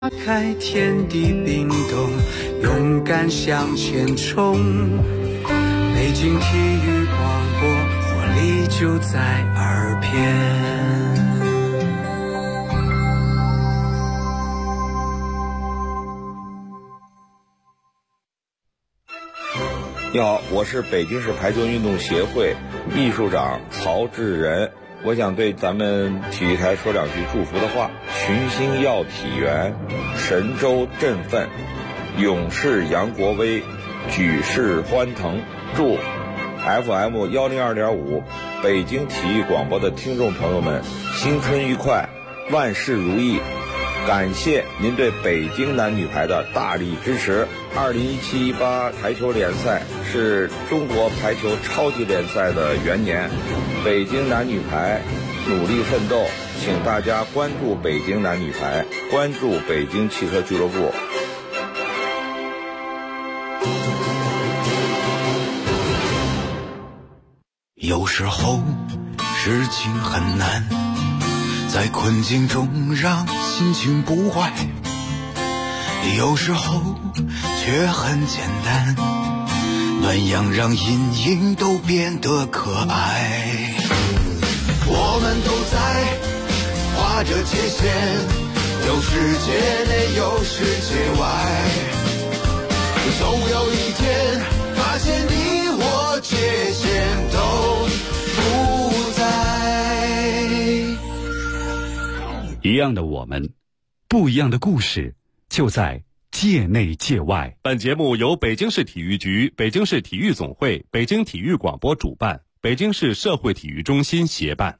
打开天地冰冻，勇敢向前冲。北京体育广播，活力就在耳边。 你好，我是北京市排球运动协会秘书长曹志仁。我想对咱们体育台说两句祝福的话：群星耀体圆，神州振奋，勇士扬国威，举世欢腾。祝 FM 102.5北京体育广播的听众朋友们新春愉快，万事如意。感谢您对北京男女排的大力支持。2017-18排球联赛是中国排球超级联赛的元年，北京男女排努力奋斗，请大家关注北京男女排，关注北京汽车俱乐部。 有时候事情很难，在困境中让心情不坏，有时候却很简单，暖阳让阴影都变得可爱。我们都在划着界限，有世界内有世界外，总有一天发现你我界限都不在。 一样的我们，不一样的故事，就在界内界外。 本节目由北京市体育局、北京市体育总会、北京体育广播主办，北京市社会体育中心协办。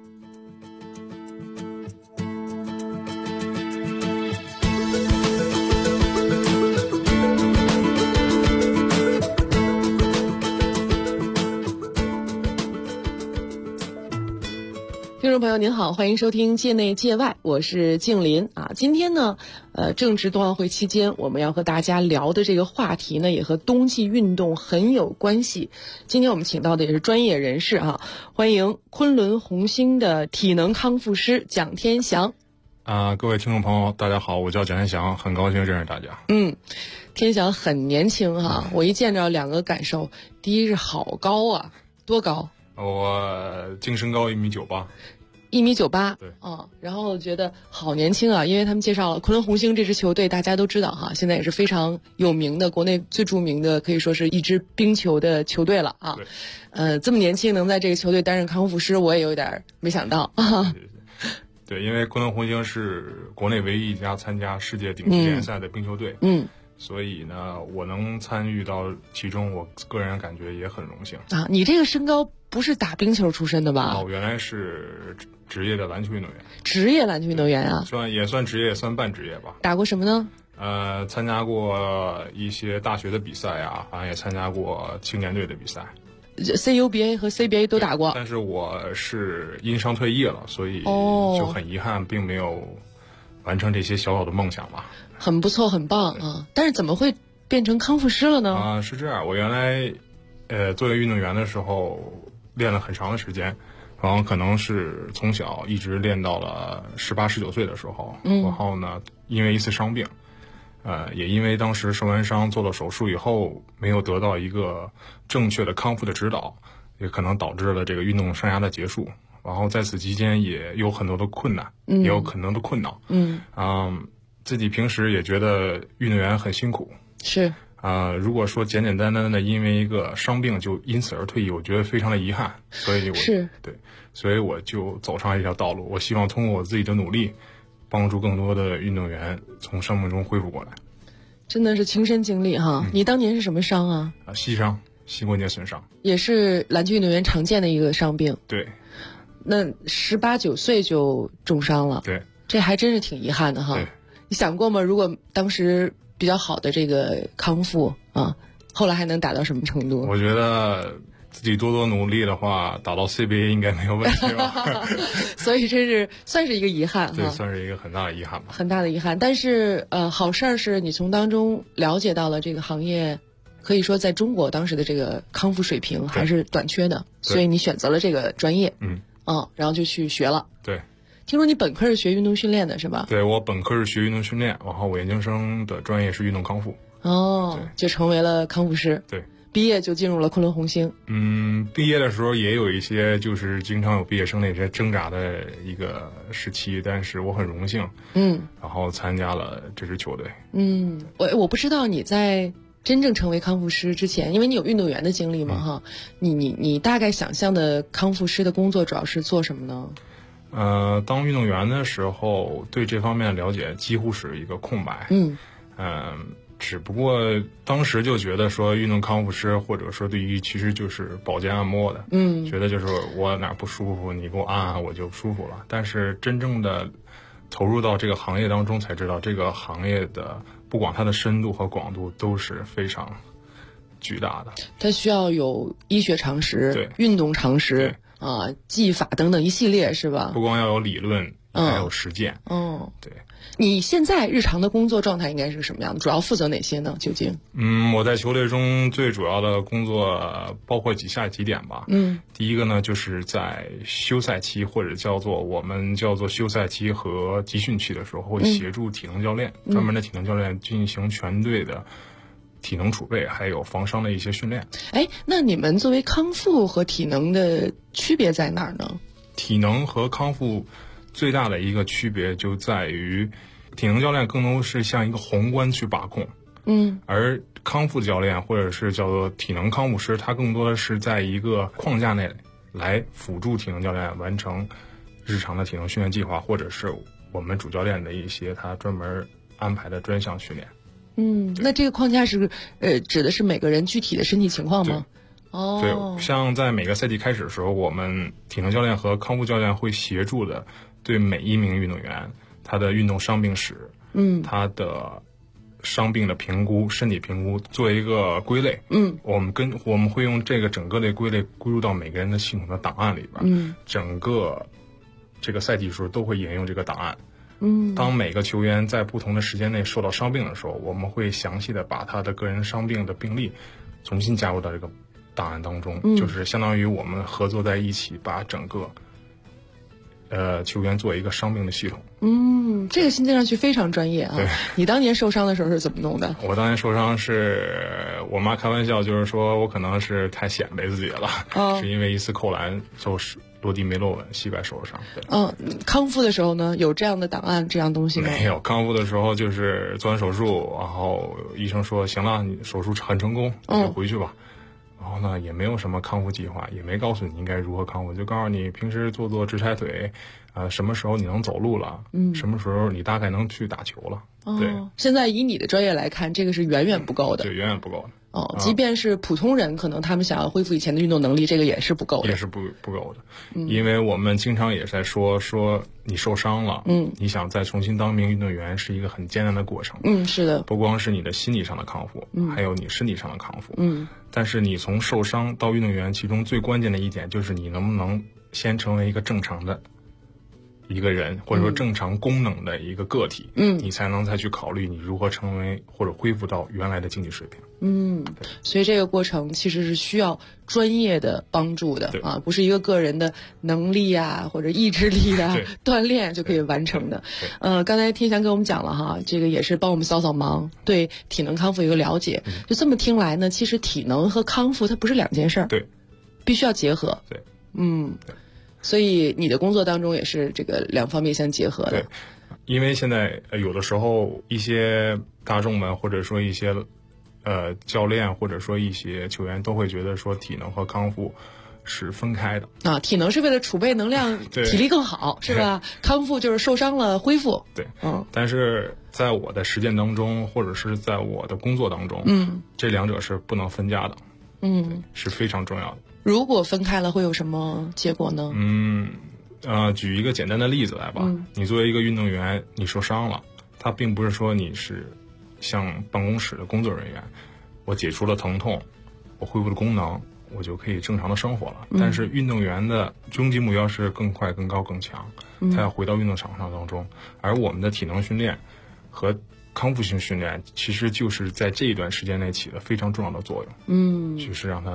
听众朋友您好，欢迎收听界内界外，我是静林啊。今天呢，正值冬奥会期间，我们要和大家聊的这个话题呢，也和冬季运动很有关系。今天我们请到的也是专业人士哈，欢迎昆仑红星的体能康复师蒋天祥。 各位听众朋友，大家好，我叫蒋天祥，很高兴认识大家。 天祥很年轻哈，我一见着两个感受，第一是好高啊，多高？ 我净身高1.98米。 1.98米，对，然后觉得好年轻啊，因为他们介绍了昆仑红星这支球队，大家都知道哈，现在也是非常有名的，国内最著名的，可以说是一支冰球的球队了啊。这么年轻能在这个球队担任康复师，我也有点没想到啊。 对，因为昆仑红星是国内唯一一家参加世界顶级联赛的冰球队，所以呢，我能参与到其中，我个人感觉也很荣幸啊。你这个身高不是打冰球出身的吧？ 我原来是职业的篮球运动员。 职业篮球运动员啊？ 也算职业，也算半职业吧。 打过什么呢？ 参加过一些大学的比赛啊，好像也参加过青年队的比赛。 CUBA 和 CBA 都打过。 但是我是因伤退役了，所以就很遗憾，并没有完成这些小小的梦想吧。 很不错，很棒啊！但是怎么会变成康复师了呢？ 是这样，我原来作为运动员的时候练了很长的时间，然后可能是从小一直练到了18、19岁的时候，然后呢，因为一次伤病，也因为当时受完伤做了手术以后没有得到一个正确的康复的指导，也可能导致了这个运动生涯的结束。然后在此期间也有很多的困难，也有很多的困扰。自己平时也觉得运动员很辛苦， 是如果说简简单单的因为一个伤病就因此而退役，我觉得非常的遗憾，所以所以我就走上一条道路，我希望通过我自己的努力，帮助更多的运动员从伤病中恢复过来。 真的是亲身经历哈。你当年是什么伤啊？ 膝伤，膝关节损伤， 也是篮球运动员常见的一个伤病。 对， 那18、19岁就重伤了， 对， 这还真是挺遗憾的哈。 对， 你想过吗？如果当时比较好的这个康复啊，后来还能打到什么程度？ 我觉得自己多多努力的话，打到 CBA 应该没有问题吧。 所以这是算是一个遗憾， 对，算是一个很大的遗憾吧。 很大的遗憾，但是好事儿是你从当中了解到了这个行业，可以说在中国当时的这个康复水平还是短缺的，所以你选择了这个专业，然后就去学了。 对， 听说你本科是学运动训练的是吧？ 对，我本科是学运动训练，然后我研究生的专业是运动康复。 哦，就成为了康复师。 对， 毕业就进入了昆仑红星。 毕业的时候也有一些就是经常有毕业生那些挣扎的一个时期，但是我很荣幸，然后参加了这支球队。 我不知道你在真正成为康复师之前，因为你有运动员的经历嘛，哈，你大概想象的康复师的工作主要是做什么呢？ 当运动员的时候，对这方面了解几乎是一个空白。只不过当时就觉得说运动康复师或者说对于其实就是保健按摩的，觉得就是我哪不舒服你给我按按我就舒服了。但是真正的投入到这个行业当中才知道，这个行业的不管它的深度和广度都是非常巨大的。它需要有医学常识、 对运动常识啊、技法等等一系列，是吧？ 不光要有理论，还有实践。对。 你现在日常的工作状态应该是什么样的？主要负责哪些呢？究竟？ 我在球队中最主要的工作包括以下几点吧。第一个呢，就是在休赛期或者我们叫做休赛期和集训期的时候，会协助体能教练，专门的体能教练进行全队的体能储备，还有防伤的一些训练。 那你们作为康复和体能的区别在哪儿呢？ 体能和康复最大的一个区别就在于，体能教练更多是像一个宏观去把控，而康复教练或者是叫做体能康复师，他更多的是在一个框架内来辅助体能教练完成日常的体能训练计划，或者是我们主教练的一些他专门安排的专项训练。 那这个框架是指的是每个人具体的身体情况吗？ 对，像在每个赛季开始的时候，我们体能教练和康复教练会协助的对每一名运动员他的运动伤病史，他的伤病的评估、身体评估做一个归类，我们会用这个整个的归类归入到每个人的系统的档案里边，整个这个赛季时候都会沿用这个档案。当每个球员在不同的时间内受到伤病的时候，我们会详细的把他的个人伤病的病例重新加入到这个档案当中，就是相当于我们合作在一起，把整个球员做一个伤病的系统。 这个听上去非常专业啊。 对， 你当年受伤的时候是怎么弄的？ 我当年受伤是我妈开玩笑，就是说我可能是太显摆自己了，是因为一次扣篮就是落地没落稳，膝盖受了伤。 康复的时候呢，有这样的档案这样东西吗？ 没有，康复的时候就是做完手术，然后医生说行了，你手术很成功，你就回去吧。然后呢，也没有什么康复计划，也没告诉你应该如何康复，就告诉你平时做直抬腿，什么时候你能走路了，什么时候你大概能去打球了。对， 现在以你的专业来看，这个是远远不够的。 对，远远不够的。 即便是普通人，可能他们想要恢复以前的运动能力，这个也是不够的。 也是不够的，因为我们经常也在说你受伤了，你想再重新当名运动员是一个很艰难的过程。 是的， 不光是你的心理上的康复，还有你身体上的康复。但是你从受伤到运动员，其中最关键的一点就是你能不能先成为一个正常的一个人，或者说正常功能的一个个体，你才能再去考虑你如何成为或者恢复到原来的竞技水平。 所以这个过程其实是需要专业的帮助的啊，不是一个个人的能力啊或者意志力啊锻炼就可以完成的。刚才天翔跟我们讲了哈，这个也是帮我们扫扫盲，对体能康复有个了解。就这么听来呢，其实体能和康复它不是两件事儿， 对， 必须要结合。 对， 所以你的工作当中也是这个两方面相结合的。 对，因为现在有的时候一些大众们或者说一些教练或者说一些球员都会觉得说体能和康复是分开的啊，体能是为了储备能量，体力更好，是吧？康复就是受伤了恢复。 对，但是在我的实践当中，或者是在我的工作当中，这两者是不能分家的，是非常重要的。 如果分开了会有什么结果呢？ 举一个简单的例子来吧，你作为一个运动员，你受伤了，他并不是说你是像办公室的工作人员，我解除了疼痛，我恢复了功能，我就可以正常的生活了。但是运动员的终极目标是更快、更高、更强，他要回到运动场上当中。而我们的体能训练和康复性训练，其实就是在这一段时间内起了非常重要的作用。就是让他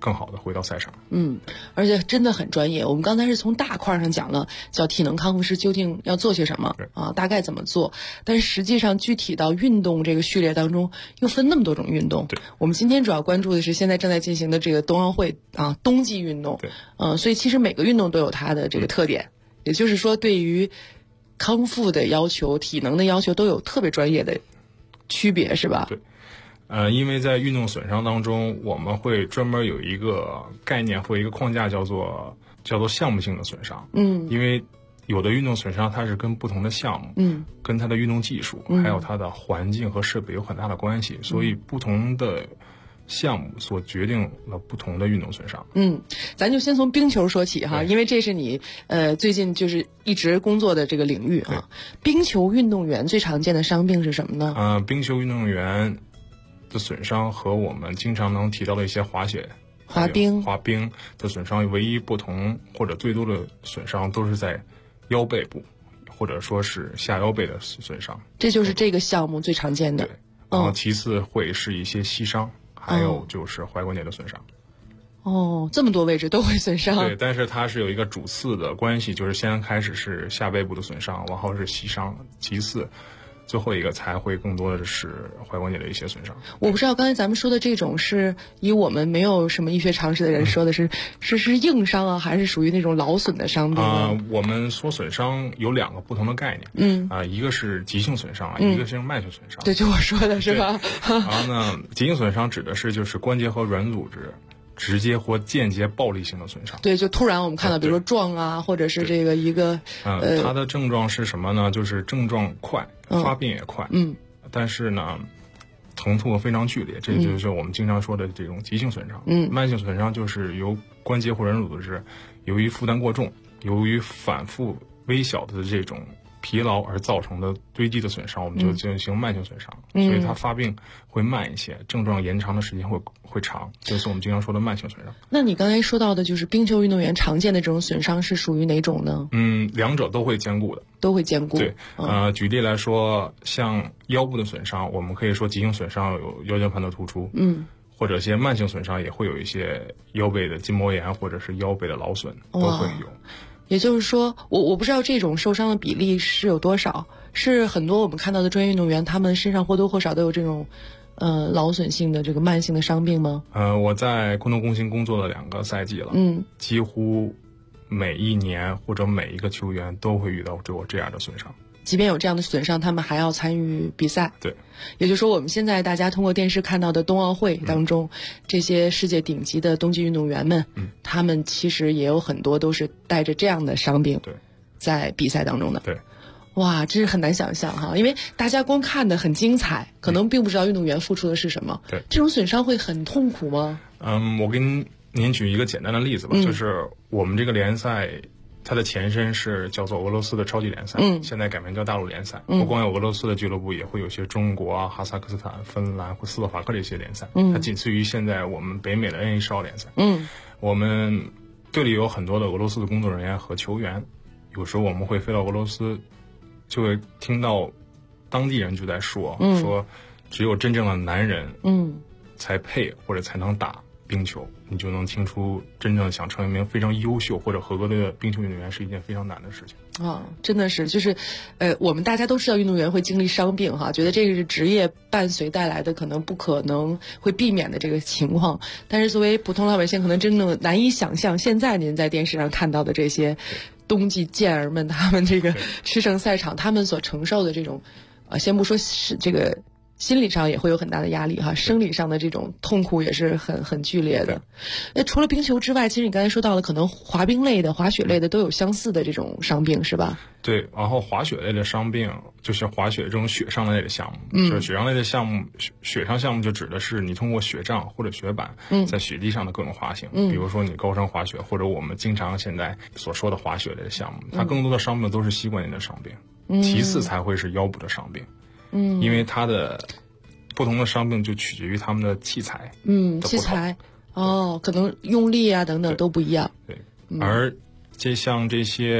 更好的回到赛场。 而且真的很专业。我们刚才是从大块上讲了，叫体能康复师究竟要做些什么啊，大概怎么做。但是实际上具体到运动这个序列当中，又分那么多种运动。我们今天主要关注的是现在正在进行的这个冬奥会啊，冬季运动。所以其实每个运动都有它的这个特点，也就是说，对于康复的要求、体能的要求都有特别专业的区别，是吧？ 对。因为在运动损伤当中，我们会专门有一个概念或一个框架，叫做项目性的损伤。因为有的运动损伤它是跟不同的项目，跟它的运动技术，还有它的环境和设备有很大的关系，所以不同的项目所决定了不同的运动损伤。 咱就先从冰球说起哈，因为这是你最近就是一直工作的这个领域啊。冰球运动员最常见的伤病是什么呢？ 冰球运动员的损伤和我们经常能提到的一些滑冰的损伤唯一不同或者最多的损伤都是在腰背部，或者说是下腰背的损伤。这就是这个项目最常见的。 对，然后其次会是一些膝伤，还有就是踝关节的损伤。 这么多位置都会损伤。 对，但是它是有一个主次的关系，就是先开始是下背部的损伤，然后是膝伤，其次最后一个才会更多的是踝关节的一些损伤。 我不知道刚才咱们说的这种是以我们没有什么医学常识的人说的是硬伤啊，还是属于那种劳损的伤病呢？ 我们说损伤有两个不同的概念。一个是急性损伤，一个是慢性损伤。 对，就我说的是吧？ 然后呢，急性损伤指的是就是关节和软组织直接或间接暴力性的损伤。 对，就突然我们看到比如说撞啊，或者是这个一个它的症状是什么呢？就是症状快，发病也快，但是呢疼痛非常剧烈，这就是我们经常说的这种急性损伤。慢性损伤就是由关节或软组织由于负担过重，由于反复微小的这种疲劳而造成的堆积的损伤，我们就进行慢性损伤。所以它发病会慢一些，症状延长的时间会长，这是我们经常说的慢性损伤。 那你刚才说到的就是冰球运动员常见的这种损伤是属于哪种呢？ 两者都会兼顾的。 都会兼顾。 对，举例来说，像腰部的损伤，我们可以说急性损伤有腰间盘的突出，或者一些慢性损伤也会有一些腰背的筋膜炎或者是腰背的劳损都会有。 也就是说，我不知道这种受伤的比例是有多少，是很多我们看到的专业运动员他们身上或多或少都有这种劳损性的这个慢性的伤病吗？ 我在昆侗工行工作了2个赛季了，几乎每一年或者每一个球员都会遇到这样的损伤。 即便有这样的损伤，他们还要参与比赛。 对， 也就是说，我们现在大家通过电视看到的冬奥会当中，这些世界顶级的冬季运动员们，他们其实也有很多都是带着这样的伤病，在比赛当中的。 对， 哇，真是很难想象哈，因为大家光看的很精彩，可能并不知道运动员付出的是什么。 对， 这种损伤会很痛苦吗？ 我跟您举一个简单的例子吧，就是我们这个联赛。它的前身是叫做俄罗斯的超级联赛，现在改名叫大陆联赛。不光有俄罗斯的俱乐部，也会有些中国啊、哈萨克斯坦、芬兰或斯洛伐克这些联赛。它仅次于现在我们北美的 NHL 联赛。我们队里有很多的俄罗斯的工作人员和球员，有时候我们会飞到俄罗斯，就会听到当地人就在说，说只有真正的男人，才配或者才能打冰球，你就能听出真正想成为一名非常优秀或者合格的冰球运动员是一件非常难的事情。 真的是，就是我们大家都知道运动员会经历伤病哈，觉得这个是职业伴随带来的可能不可能会避免的这个情况，但是作为普通老百姓可能真正难以想象现在您在电视上看到的这些冬季健儿们，他们这个驰骋赛场，他们所承受的这种先不说是这个心理上也会有很大的压力哈，生理上的这种痛苦也是很剧烈的。那除了冰球之外，其实你刚才说到了，可能滑冰类的、滑雪类的都有相似的这种伤病，是吧？ 对，然后滑雪类的伤病就是滑雪这种雪上类的项目，就是雪上类的项目，雪上项目就指的是你通过雪杖或者雪板在雪地上的各种滑行，比如说你高山滑雪，或者我们经常现在所说的滑雪类的项目，它更多的伤病都是膝关节的伤病，其次才会是腰部的伤病。因为它的不同的伤病就取决于他们的器材， 器材可能用力啊等等都不一样。 对，而像这些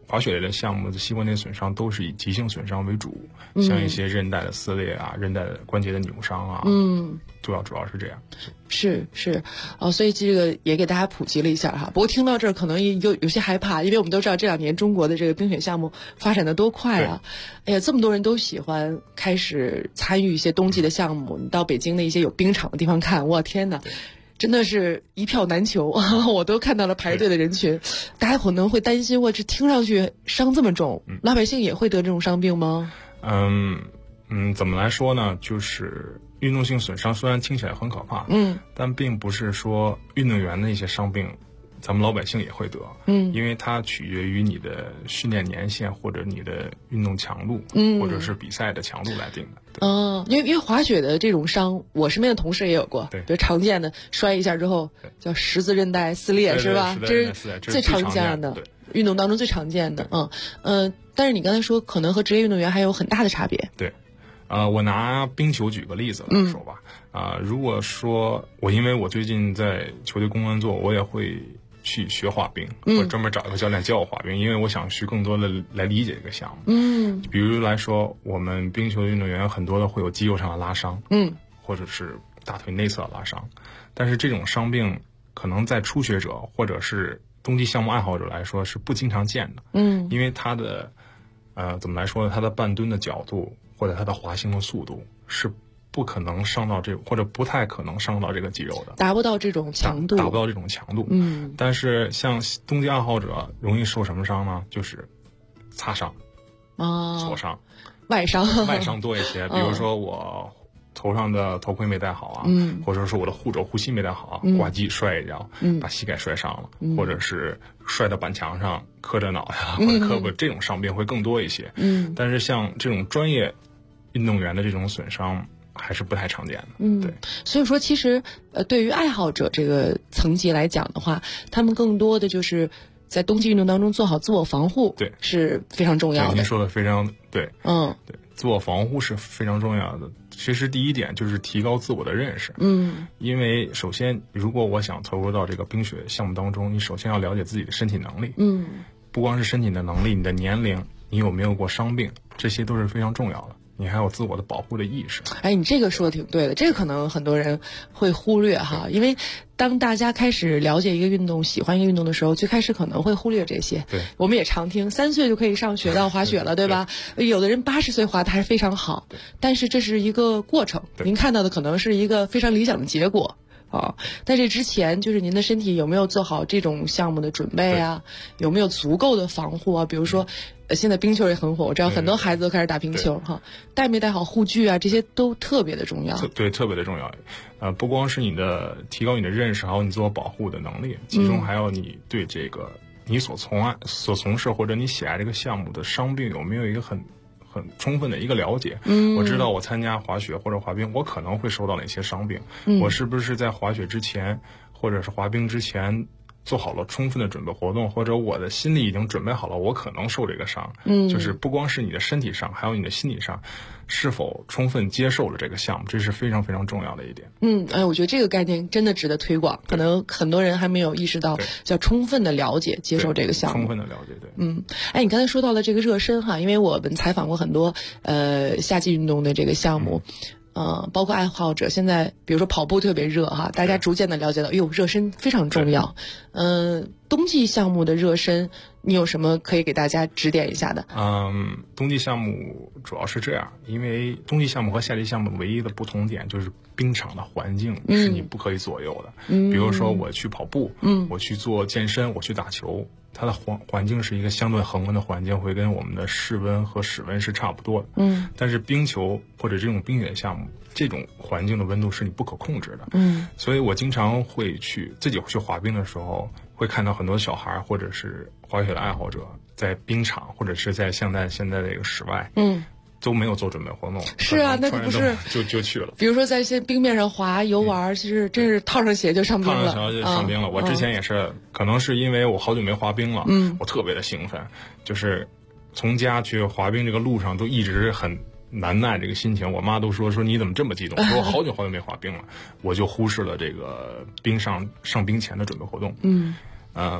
滑雪类的项目的膝关节损伤都是以急性损伤为主，像一些韧带的撕裂啊、韧带的关节的扭伤啊，主要是这样。 是所以这个也给大家普及了一下哈。不过听到这儿可能有些害怕，因为我们都知道这2年中国的这个冰雪项目发展的多快啊！哎呀，这么多人都喜欢开始参与一些冬季的项目，你到北京的一些有冰场的地方看，我天哪！真的是一票难求，我都看到了排队的人群。大家可能会担心，这听上去伤这么重，老百姓也会得这种伤病吗？ 怎么来说呢？就是运动性损伤虽然听起来很可怕，但并不是说运动员的一些伤病，咱们老百姓也会得，因为它取决于你的训练年限或者你的运动强度，或者是比赛的强度来定的。 因为滑雪的这种伤，我身边的同事也有过，对，比如常见的摔一下之后叫十字韧带撕裂，是吧？这是最常见的，运动当中最常见的。但是你刚才说可能和职业运动员还有很大的差别。对， 我拿冰球举个例子来说吧。如果说因为我最近在球队工作，我也会去学滑冰，或者专门找一个教练教我滑冰，因为我想去更多的来理解这个项目。比如来说，我们冰球的运动员很多的会有肌肉上的拉伤，或者是大腿内侧的拉伤，但是这种伤病可能在初学者或者是冬季项目爱好者来说是不经常见的。因为他的怎么来说呢？他的半蹲的角度或者他的滑行的速度是不可能伤到或者不太可能伤到这个肌肉的， 达不到这种强度， 达不到这种强度。但是像冬季爱好者容易受什么伤呢？就是擦伤、挫伤、 外伤多一些。比如说我头上的头盔没戴好啊，或者说我的护肘、护膝没戴好，挂机摔一跤，把膝盖摔伤了，或者是摔到板墙上磕着脑呀，或者磕膊，这种伤病会更多一些。但是像这种专业运动员的这种损伤还是不太常见的。对， 所以说其实对于爱好者这个层级来讲的话，他们更多的就是在冬季运动当中做好自我防护，对，是非常重要的。 您说的非常对，对，自我防护是非常重要的。其实第一点就是提高自我的认识，因为首先如果我想投入到这个冰雪项目当中，你首先要了解自己的身体能力，不光是身体的能力，你的年龄，你有没有过伤病，这些都是非常重要的。你还有自我的保护的意识。 你这个说的挺对的，这个可能很多人会忽略哈，因为当大家开始了解一个运动、喜欢一个运动的时候，最开始可能会忽略这些。对，我们也常听3岁就可以上雪道滑雪了，对吧？有的人80岁滑的还是非常好，但是这是一个过程，您看到的可能是一个非常理想的结果。在这之前，就是您的身体有没有做好这种项目的准备啊？有没有足够的防护啊？比如说，现在冰球也很火，我知道很多孩子都开始打冰球哈，带没带好护具啊？这些都特别的重要。 对，特别的重要。不光是你的提高你的认识，还有你自我保护的能力，其中还有你对这个你所从事或者你喜爱这个项目的伤病有没有一个很充分的一个了解。我知道我参加滑雪或者滑冰，我可能会受到哪些伤病，我是不是在滑雪之前或者是滑冰之前做好了充分的准备活动，或者我的心里已经准备好了我可能受这个伤。就是不光是你的身体上，还有你的心理上是否充分接受了这个项目，这是非常非常重要的一点。 我觉得这个概念真的值得推广，可能很多人还没有意识到叫充分的了解接受这个项目。 充分的了解，对。 你刚才说到了这个热身哈，因为我们采访过很多夏季运动的这个项目，包括爱好者，现在比如说跑步特别热哈，大家逐渐的了解到，热身非常重要。冬季项目的热身，你有什么可以给大家指点一下的？ 冬季项目主要是这样，因为冬季项目和夏季项目唯一的不同点就是冰场的环境是你不可以左右的。比如说我去跑步，我去做健身，我去打球，它的环境是一个相对恒温的环境，会跟我们的室温和室温是差不多的。但是冰球或者这种冰雪项目，这种环境的温度是你不可控制的。所以我经常会自己去滑冰的时候，会看到很多小孩或者是滑雪的爱好者在冰场或者是在现在这个室外，都没有做准备活动。 是啊，那可不是就去了。 比如说在一些冰面上滑游玩，其实真是套上鞋就上冰了。 套上鞋就上冰了。我之前也是，可能是因为我好久没滑冰了，我特别的兴奋，就是从家去滑冰这个路上都一直很难耐这个心情。我妈都说你怎么这么激动？说我好久没滑冰了，我就忽视了这个上冰前的准备活动。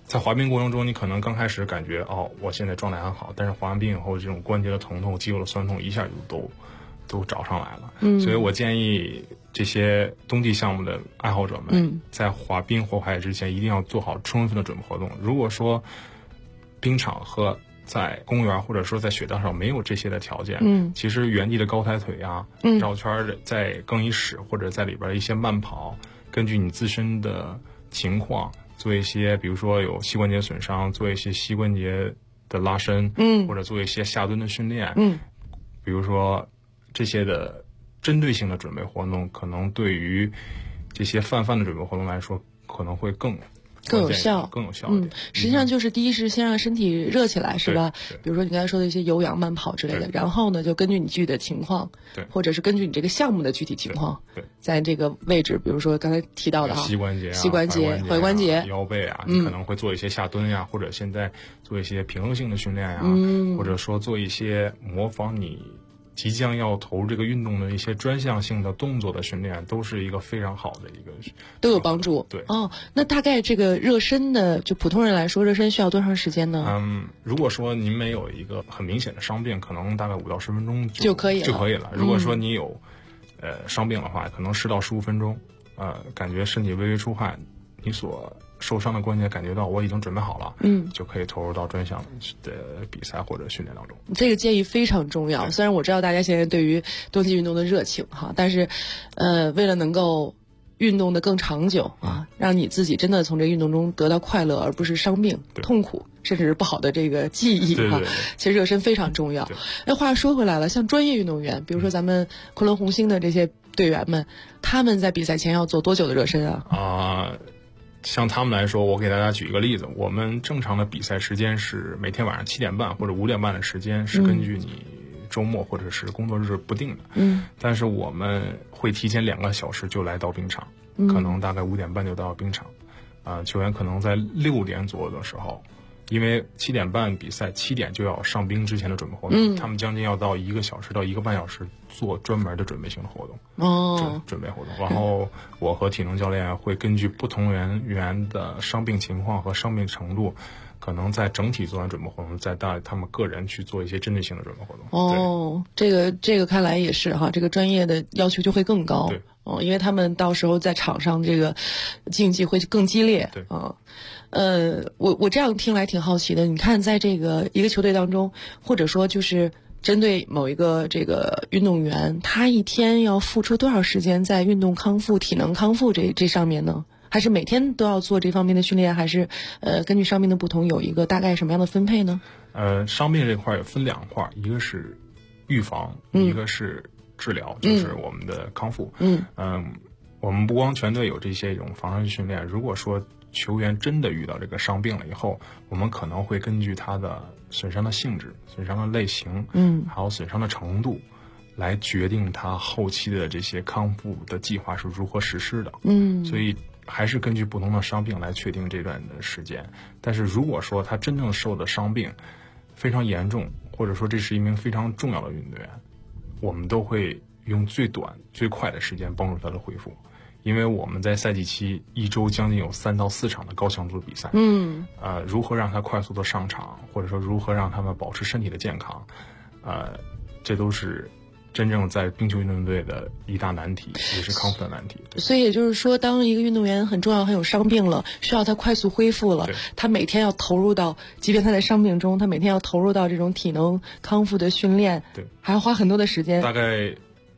在滑冰过程中，你可能刚开始感觉我现在状态很好，但是滑完冰以后，这种关节的疼痛、肌肉的酸痛一下就都找上来了。所以我建议这些冬季项目的爱好者们，在滑冰或滑雪之前，一定要做好充分的准备活动。如果说冰场和在公园或者说在雪道上没有这些的条件，其实原地的高抬腿啊，绕圈的在更衣室或者在里边一些慢跑，根据你自身的情况做一些，比如说有膝关节损伤，做一些膝关节的拉伸，或者做一些下蹲的训练，比如说这些的针对性的准备活动，可能对于这些泛泛的准备活动来说，可能会更有效一点。 实际上就是第一是先让身体热起来，是吧？比如说你刚才说的一些有氧慢跑之类的，然后呢就根据你具体的情况，或者是根据你这个项目的具体情况，在这个位置，比如说刚才提到的膝关节、 踝关节、 腰背啊，你可能会做一些下蹲呀，或者现在做一些平衡性的训练呀，或者说做一些模仿你即将要投入这个运动的一些专项性的动作的训练，都是一个非常好的一个， 都有帮助。 对那大概这个热身的，就普通人来说，热身需要多长时间呢？ 如果说您没有一个很明显的伤病，可能大概5到10分钟就可以了。如果说你有伤病的话，可能10到15分钟，感觉身体微微出汗，你所受伤的关节感觉到我已经准备好了，就可以投入到专项的比赛或者训练当中。 这个建议非常重要。虽然我知道大家现在对于冬季运动的热情但是为了能够运动的更长久让你自己真的从这个运动中得到快乐，而不是伤病、痛苦，甚至是不好的这个记忆其实热身非常重要。那话说回来了，像专业运动员，比如说咱们昆仑红星的这些队员们，他们在比赛前要做多久的热身啊？ 像他们来说，我给大家举一个例子，我们正常的比赛时间是每天晚上7点半或者5点半的时间，是根据你周末或者是工作日不定的。但是我们会提前2个小时就来到冰场，可能大概5点半就到冰场。球员可能在6点左右的时候，因为7点半比赛，7点就要上冰之前的准备活动，他们将近要到1个小时到1个半小时做专门的准备性的活动。准备活动。然后我和体能教练会根据不同人员的伤病情况和伤病程度，可能在整体做完准备活动，再带他们个人去做一些针对性的准备活动。 这个看来也是这个专业的要求就会更高。因为他们到时候在场上这个竞技会更激烈。我这样听来挺好奇的。你看，在这个一个球队当中，或者说就是针对某一个这个运动员，他一天要付出多少时间在运动康复、体能康复这上面呢？还是每天都要做这方面的训练？还是根据伤病的不同有一个大概什么样的分配呢？ 伤病这块也分2块，一个是预防，一个是治疗，就是我们的康复。我们不光全队有这种防伤训练，如果说球员真的遇到这个伤病了以后，我们可能会根据他的损伤的性质、损伤的类型，还有损伤的程度，来决定他后期的这些康复的计划是如何实施的。所以还是根据不同的伤病来确定这段的时间。但是如果说他真正受的伤病非常严重，或者说这是一名非常重要的运动员，我们都会用最短最快的时间帮助他的恢复。因为我们在赛季期1周将近有3到4场的高强度比赛，如何让他快速的上场，或者说如何让他们保持身体的健康，这都是真正在冰球运动队的一大难题，也是康复的难题。 所以也就是说，当一个运动员很重要、很有伤病了，需要他快速恢复了，他每天要投入到，即便他在伤病中，他每天要投入到这种体能康复的训练，还要花很多的时间， 大概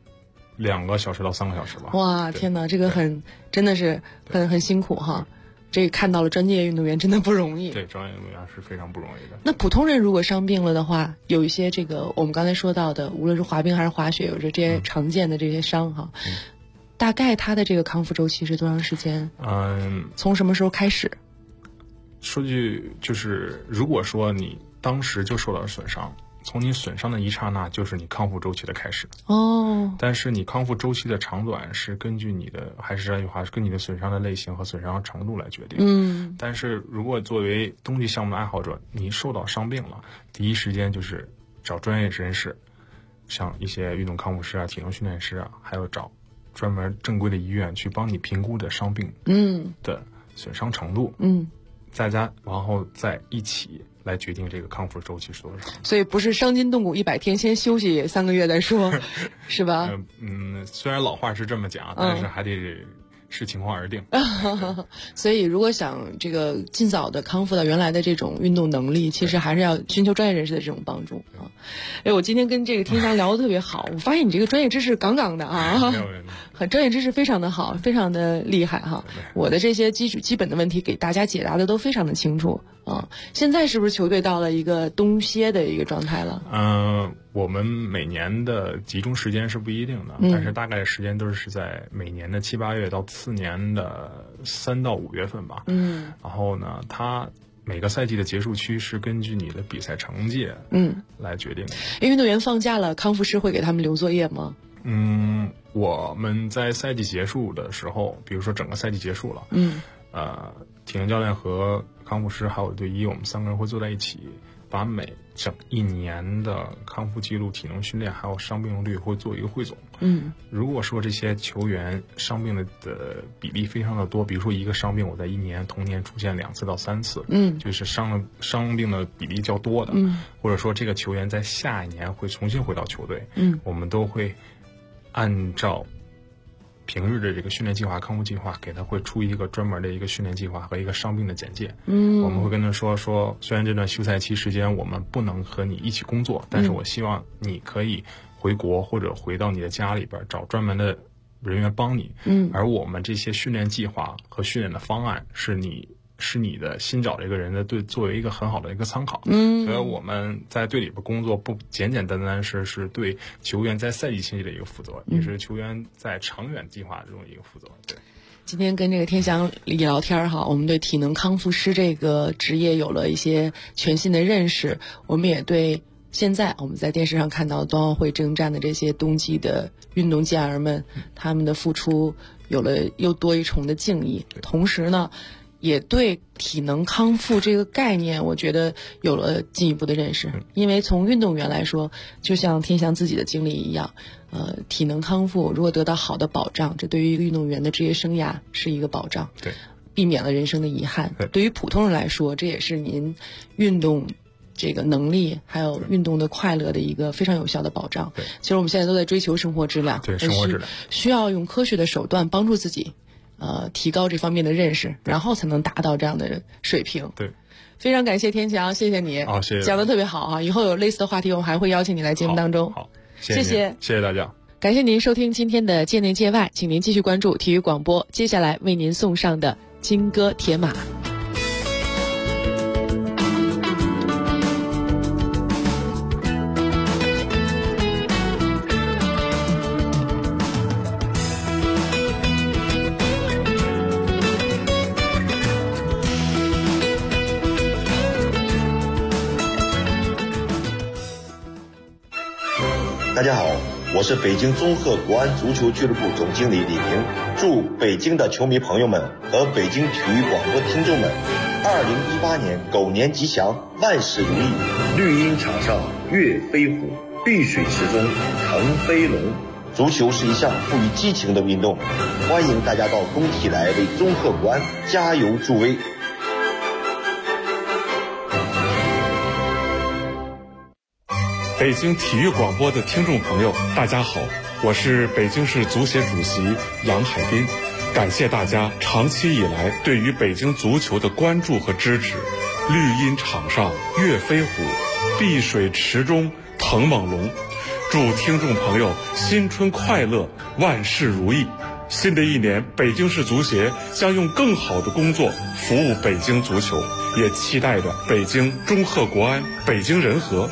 2个小时到3个小时吧。 哇，天哪，这个真的是很辛苦哈。这看到了专业运动员真的不容易。 对，专业运动员是非常不容易的。 那普通人如果伤病了的话，有一些这个我们刚才说到的，无论是滑冰还是滑雪，有着这些常见的这些伤哈，大概他的这个康复周期是多长时间？从什么时候开始？ 说句就是，如果说你当时就受到了损伤，从你损伤的一刹那就是你康复周期的开始。但是你康复周期的长短是根据你的，还是这句话，是跟你的损伤的类型和损伤程度来决定。但是如果作为冬季项目的爱好者，你受到伤病了，第一时间就是找专业人士，像一些运动康复师啊、体能训练师啊，还有找专门正规的医院去帮你评估的伤病的损伤程度。 大家然后在一起来决定这个康复周期是多少。 所以不是伤筋动骨100天，先休息3个月再说，是吧？ 虽然老话是这么讲，但是还得视情况而定。 所以如果想这个尽早的康复到原来的这种运动能力，其实还是要寻求专业人士的这种帮助啊。我今天跟这个天翔聊得特别好，我发现你这个专业知识杠杠的啊，很专业知识非常的好，非常的厉害哈。我的这些基本的问题给大家解答的都非常的清楚啊。现在是不是球队到了一个冬歇的一个状态了？ 我们每年的集中时间是不一定的，但是大概时间都是在每年的7、8月到次年的3到5月份吧。然后呢，它每个赛季的结束区是根据你的比赛成绩来决定的。 运动员放假了，康复师会给他们留作业吗？ 我们在赛季结束的时候，比如说整个赛季结束了，体能教练和康复师还有队医，我们3个人会坐在一起，把每整一年的康复记录、体能训练还有伤病率会做一个汇总。如果说这些球员伤病的比例非常的多，比如说一个伤病我在同年出现2次到3次，就是伤病的比例较多的，或者说这个球员在下一年会重新回到球队，我们都会按照平日的这个训练计划、康复计划，给他会出一个专门的一个训练计划和一个伤病的简介。我们会跟他说，虽然这段休赛期时间我们不能和你一起工作，但是我希望你可以回国或者回到你的家里边找专门的人员帮你。而我们这些训练计划和训练的方案是你的新找这个人的作为一个很好的一个参考。所以我们在队里边工作不简简单单是对球员在赛季期的一个负责，也是球员在长远计划中的一个负责。对。 今天跟这个天翔聊天哈，我们对体能康复师这个职业有了一些全新的认识，我们也对现在我们在电视上看到冬奥会征战的这些冬季的运动健儿们，他们的付出有了又多一重的敬意。同时呢，也对体能康复这个概念，我觉得有了进一步的认识。因为从运动员来说，就像天翔自己的经历一样，体能康复如果得到好的保障，这对于运动员的职业生涯是一个保障， 对， 避免了人生的遗憾。对于普通人来说，这也是您运动这个能力还有运动的快乐的一个非常有效的保障。其实我们现在都在追求生活质量， 对，生活质量需要用科学的手段帮助自己提高这方面的认识，然后才能达到这样的水平。 对， 非常感谢天翔，谢谢你， 谢谢， 讲得特别好啊！以后有类似的话题，我们还会邀请你来节目当中。 好， 谢谢大家。 感谢您收听今天的界内界外，请您继续关注体育广播，接下来为您送上的金戈铁马。 大家好，我是北京综合国安足球俱乐部总经理李平，祝北京的球迷朋友们和北京体育广播听众们2018年狗年吉祥，万事如意。绿茵场上跃飞虎，碧水池中腾飞龙。足球是一项富于激情的运动，欢迎大家到工体来为综合国安加油助威。 北京体育广播的听众朋友，大家好，我是北京市足协主席杨海滨，感谢大家长期以来对于北京足球的关注和支持。绿茵场上跃飞虎，碧水池中腾猛龙。祝听众朋友新春快乐，万事如意。新的一年，北京市足协将用更好的工作服务北京足球，也期待着北京中赫国安、北京人和